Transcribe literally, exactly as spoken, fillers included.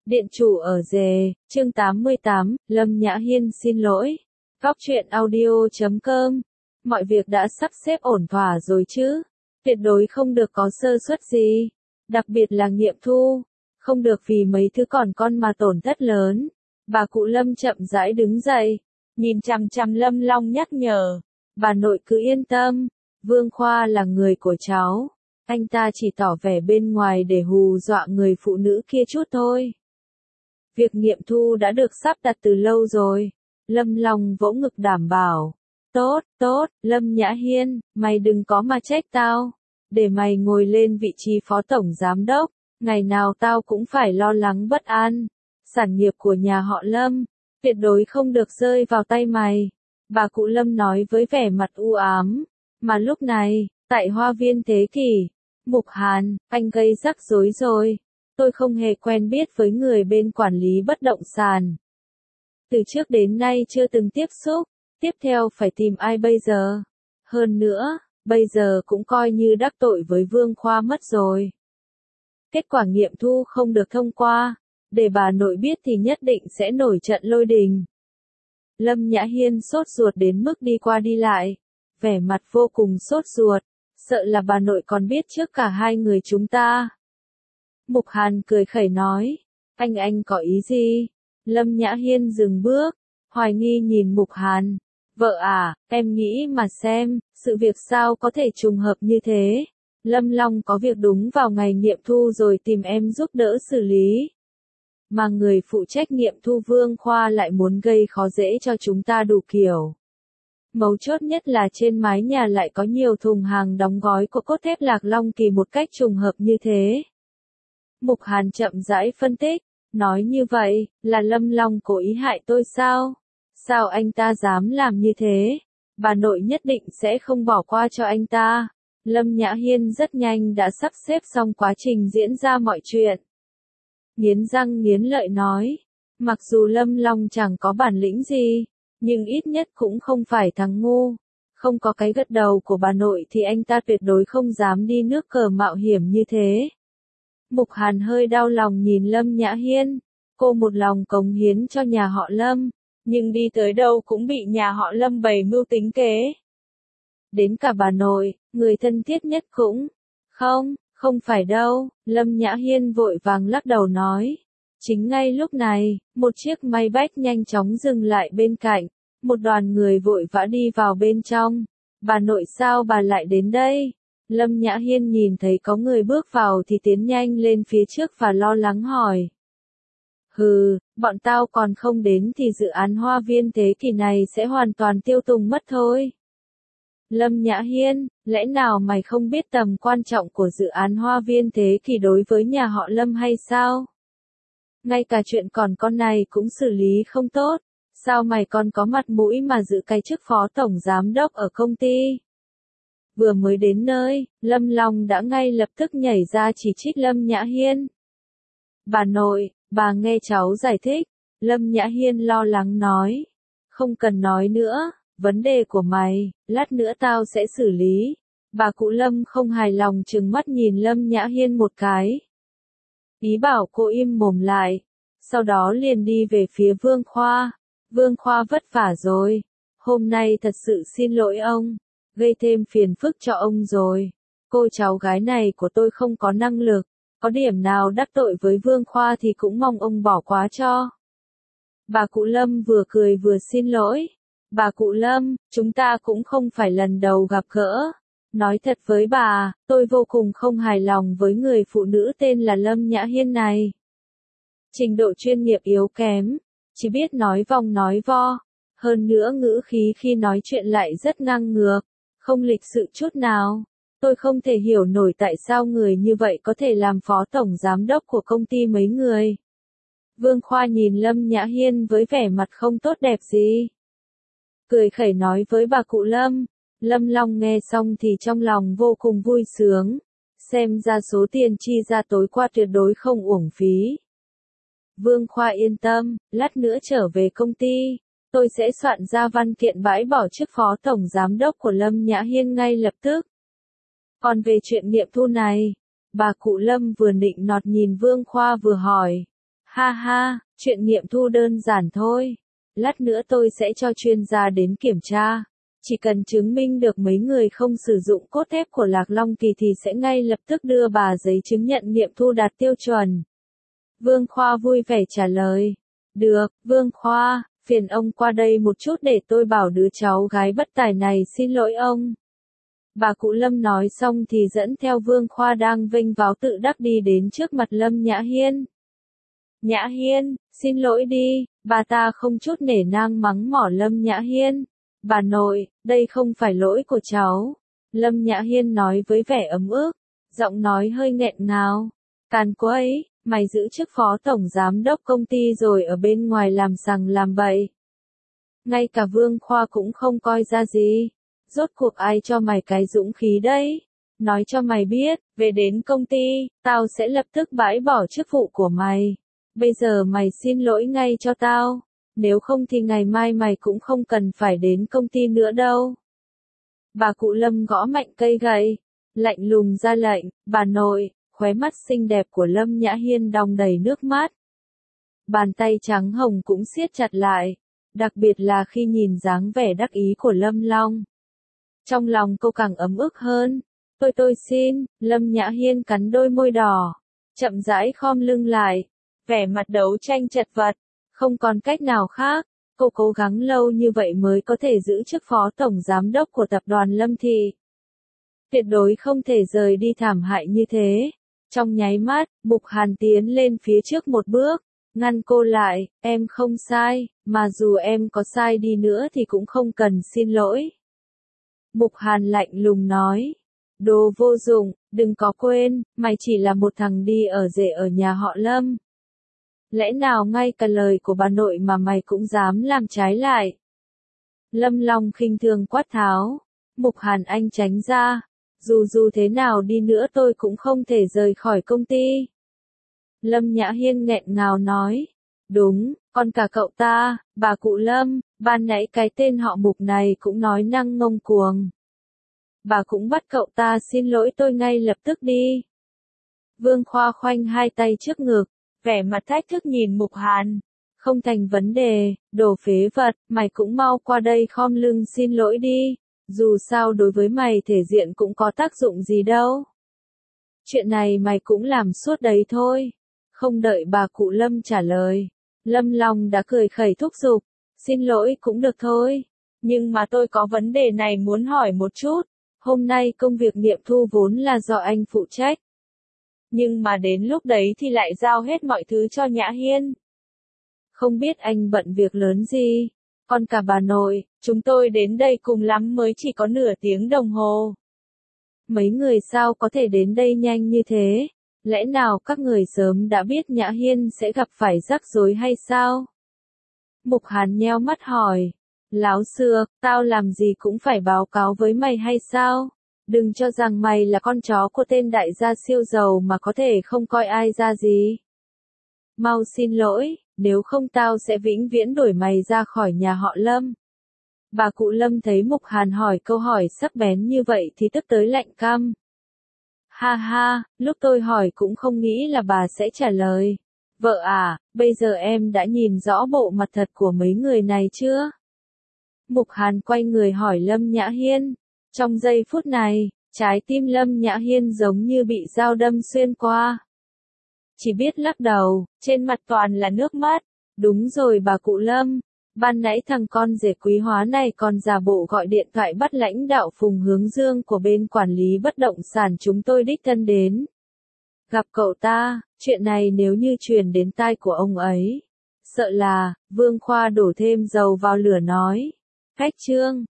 Điện chủ ở dề, chương tám mươi tám, Lâm Nhã Hiên xin lỗi. Góc truyện audio chấm com. Mọi việc đã sắp xếp ổn thỏa rồi chứ? Tuyệt đối không được có sơ suất gì. Đặc biệt là nghiệm thu. Không được vì mấy thứ còn con mà tổn thất lớn. Bà cụ Lâm chậm rãi đứng dậy. Nhìn chằm chằm Lâm Long nhắc nhở. Bà nội cứ yên tâm. Vương Khoa là người của cháu. Anh ta chỉ tỏ vẻ bên ngoài để hù dọa người phụ nữ kia chút thôi. Việc nghiệm thu đã được sắp đặt từ lâu rồi. Lâm Long vỗ ngực đảm bảo. Tốt, tốt, Lâm Nhã Hiên, mày đừng có mà trách tao. Để mày ngồi lên vị trí phó tổng giám đốc, ngày nào tao cũng phải lo lắng bất an. Sản nghiệp của nhà họ Lâm, tuyệt đối không được rơi vào tay mày. Bà cụ Lâm nói với vẻ mặt u ám. Mà lúc này, tại Hoa viên Thế Kỷ, Mục Hàn, anh gây rắc rối rồi. Tôi không hề quen biết với người bên quản lý bất động sản. Từ trước đến nay chưa từng tiếp xúc, tiếp theo phải tìm ai bây giờ? Hơn nữa, bây giờ cũng coi như đắc tội với Vương Khoa mất rồi. Kết quả nghiệm thu không được thông qua, để bà nội biết thì nhất định sẽ nổi trận lôi đình. Lâm Nhã Hiên sốt ruột đến mức đi qua đi lại, vẻ mặt vô cùng sốt ruột, sợ là bà nội còn biết trước cả hai người chúng ta. Mục Hàn cười khẩy nói, anh anh có ý gì? Lâm Nhã Hiên dừng bước, hoài nghi nhìn Mục Hàn. Vợ à, em nghĩ mà xem, sự việc sao có thể trùng hợp như thế? Lâm Long có việc đúng vào ngày nghiệm thu rồi tìm em giúp đỡ xử lý. Mà người phụ trách nghiệm thu Vương Khoa lại muốn gây khó dễ cho chúng ta đủ kiểu. Mấu chốt nhất là trên mái nhà lại có nhiều thùng hàng đóng gói của cốt thép Lạc Long Kỳ một cách trùng hợp như thế. Mục Hàn chậm rãi phân tích, nói như vậy, là Lâm Long cố ý hại tôi sao? Sao anh ta dám làm như thế? Bà nội nhất định sẽ không bỏ qua cho anh ta. Lâm Nhã Hiên rất nhanh đã sắp xếp xong quá trình diễn ra mọi chuyện. Nghiến răng nghiến lợi nói, mặc dù Lâm Long chẳng có bản lĩnh gì, nhưng ít nhất cũng không phải thằng ngu. Không có cái gật đầu của bà nội thì anh ta tuyệt đối không dám đi nước cờ mạo hiểm như thế. Mục Hàn hơi đau lòng nhìn Lâm Nhã Hiên, cô một lòng cống hiến cho nhà họ Lâm, nhưng đi tới đâu cũng bị nhà họ Lâm bày mưu tính kế. Đến cả bà nội, người thân thiết nhất cũng, không, không phải đâu, Lâm Nhã Hiên vội vàng lắc đầu nói. Chính ngay lúc này, một chiếc may bách nhanh chóng dừng lại bên cạnh, một đoàn người vội vã đi vào bên trong. Bà nội sao bà lại đến đây? Lâm Nhã Hiên nhìn thấy có người bước vào thì tiến nhanh lên phía trước và lo lắng hỏi. Hừ, bọn tao còn không đến thì dự án Hoa viên Thế Kỷ này sẽ hoàn toàn tiêu tùng mất thôi. Lâm Nhã Hiên, lẽ nào mày không biết tầm quan trọng của dự án Hoa viên Thế Kỷ đối với nhà họ Lâm hay sao? Ngay cả chuyện còn con này cũng xử lý không tốt, sao mày còn có mặt mũi mà giữ cái chức phó tổng giám đốc ở công ty? Vừa mới đến nơi, Lâm Long đã ngay lập tức nhảy ra chỉ trích Lâm Nhã Hiên. Bà nội, bà nghe cháu giải thích. Lâm Nhã Hiên lo lắng nói. Không cần nói nữa, vấn đề của mày, lát nữa tao sẽ xử lý. Bà cụ Lâm không hài lòng trừng mắt nhìn Lâm Nhã Hiên một cái. Ý bảo cô im mồm lại. Sau đó liền đi về phía Vương Khoa. Vương Khoa vất vả rồi. Hôm nay thật sự xin lỗi ông. Gây thêm phiền phức cho ông rồi. Cô cháu gái này của tôi không có năng lực. Có điểm nào đắc tội với Vương Khoa thì cũng mong ông bỏ qua cho. Bà cụ Lâm vừa cười vừa xin lỗi. Bà cụ Lâm, chúng ta cũng không phải lần đầu gặp gỡ. Nói thật với bà, tôi vô cùng không hài lòng với người phụ nữ tên là Lâm Nhã Hiên này. Trình độ chuyên nghiệp yếu kém, chỉ biết nói vòng nói vo. Hơn nữa ngữ khí khi nói chuyện lại rất ngang ngược, không lịch sự chút nào. Tôi không thể hiểu nổi tại sao người như vậy có thể làm phó tổng giám đốc của công ty mấy người. Vương Khoa nhìn Lâm Nhã Hiên với vẻ mặt không tốt đẹp gì. Cười khẩy nói với bà cụ Lâm. Lâm Long nghe xong thì trong lòng vô cùng vui sướng. Xem ra số tiền chi ra tối qua tuyệt đối không uổng phí. Vương Khoa yên tâm, lát nữa trở về công ty. Tôi sẽ soạn ra văn kiện bãi bỏ chức phó tổng giám đốc của Lâm Nhã Hiên ngay lập tức. Còn về chuyện nghiệm thu này, bà cụ Lâm vừa nịnh nọt nhìn Vương Khoa vừa hỏi. Ha ha, chuyện nghiệm thu đơn giản thôi. Lát nữa tôi sẽ cho chuyên gia đến kiểm tra. Chỉ cần chứng minh được mấy người không sử dụng cốt thép của Lạc Long Kỳ thì sẽ ngay lập tức đưa bà giấy chứng nhận nghiệm thu đạt tiêu chuẩn. Vương Khoa vui vẻ trả lời. Được, Vương Khoa, phiền ông qua đây một chút để tôi bảo đứa cháu gái bất tài này xin lỗi ông. Bà cụ Lâm nói xong thì dẫn theo Vương Khoa đang vênh váo tự đắc đi đến trước mặt Lâm Nhã Hiên. Nhã Hiên, xin lỗi đi, bà ta không chút nể nang mắng mỏ Lâm Nhã Hiên. Bà nội, đây không phải lỗi của cháu. Lâm Nhã Hiên nói với vẻ ấm ức, giọng nói hơi nghẹn ngào. Càn quấy, mày giữ chức phó tổng giám đốc công ty rồi ở bên ngoài làm sằng làm bậy. Ngay cả Vương Khoa cũng không coi ra gì. Rốt cuộc ai cho mày cái dũng khí đấy? Nói cho mày biết, về đến công ty, tao sẽ lập tức bãi bỏ chức vụ của mày. Bây giờ mày xin lỗi ngay cho tao. Nếu không thì ngày mai mày cũng không cần phải đến công ty nữa đâu. Bà cụ Lâm gõ mạnh cây gậy, lạnh lùng ra lệnh. Bà nội, khóe mắt xinh đẹp của Lâm Nhã Hiên đong đầy nước mắt. Bàn tay trắng hồng cũng siết chặt lại, đặc biệt là khi nhìn dáng vẻ đắc ý của Lâm Long. Trong lòng cô càng ấm ức hơn. Tôi tôi xin, Lâm Nhã Hiên cắn đôi môi đỏ, chậm rãi khom lưng lại, vẻ mặt đấu tranh chật vật. Không còn cách nào khác, cô cố gắng lâu như vậy mới có thể giữ chức phó tổng giám đốc của tập đoàn Lâm Thị. Tuyệt đối không thể rời đi thảm hại như thế. Trong nháy mắt, Mục Hàn tiến lên phía trước một bước, ngăn cô lại. Em không sai, mà dù em có sai đi nữa thì cũng không cần xin lỗi. Mục Hàn lạnh lùng nói. Đồ vô dụng, đừng có quên, mày chỉ là một thằng đi ở rể ở nhà họ Lâm. Lẽ nào ngay cả lời của bà nội mà mày cũng dám làm trái lại? Lâm Long khinh thường quát tháo. Mục Hàn anh tránh ra. Dù dù thế nào đi nữa tôi cũng không thể rời khỏi công ty. Lâm Nhã Hiên nghẹn ngào nói. Đúng, còn cả cậu ta, bà cụ Lâm, ban nãy cái tên họ Mục này cũng nói năng ngông cuồng. Bà cũng bắt cậu ta xin lỗi tôi ngay lập tức đi. Vương Khoa khoanh hai tay trước ngực, vẻ mặt thách thức nhìn Mục Hàn. Không thành vấn đề, đồ phế vật, mày cũng mau qua đây khom lưng xin lỗi đi. Dù sao đối với mày thể diện cũng có tác dụng gì đâu. Chuyện này mày cũng làm suốt đấy thôi. Không đợi bà cụ Lâm trả lời, Lâm Long đã cười khẩy thúc giục. Xin lỗi cũng được thôi. Nhưng mà tôi có vấn đề này muốn hỏi một chút. Hôm nay công việc nghiệm thu vốn là do anh phụ trách. Nhưng mà đến lúc đấy thì lại giao hết mọi thứ cho Nhã Hiên. Không biết anh bận việc lớn gì. Còn cả bà nội, chúng tôi đến đây cùng lắm mới chỉ có nửa tiếng đồng hồ. Mấy người sao có thể đến đây nhanh như thế? Lẽ nào các người sớm đã biết Nhã Hiên sẽ gặp phải rắc rối hay sao? Mục Hàn nheo mắt hỏi. Láo xược, tao làm gì cũng phải báo cáo với mày hay sao? Đừng cho rằng mày là con chó của tên đại gia siêu giàu mà có thể không coi ai ra gì. Mau xin lỗi, nếu không tao sẽ vĩnh viễn đuổi mày ra khỏi nhà họ Lâm. Bà cụ Lâm thấy Mục Hàn hỏi câu hỏi sắc bén như vậy thì tức tới lạnh căm. Ha ha, lúc tôi hỏi cũng không nghĩ là bà sẽ trả lời. Vợ à, bây giờ em đã nhìn rõ bộ mặt thật của mấy người này chưa? Mục Hàn quay người hỏi Lâm Nhã Hiên. Trong giây phút này, trái tim Lâm Nhã Hiên giống như bị dao đâm xuyên qua. Chỉ biết lắc đầu, trên mặt toàn là nước mắt. Đúng rồi bà cụ Lâm, ban nãy thằng con rể quý hóa này còn giả bộ gọi điện thoại bắt lãnh đạo Phùng Hướng Dương của bên quản lý bất động sản chúng tôi đích thân đến. Gặp cậu ta, chuyện này nếu như truyền đến tai của ông ấy. Sợ là, Vương Khoa đổ thêm dầu vào lửa nói. Khách trương,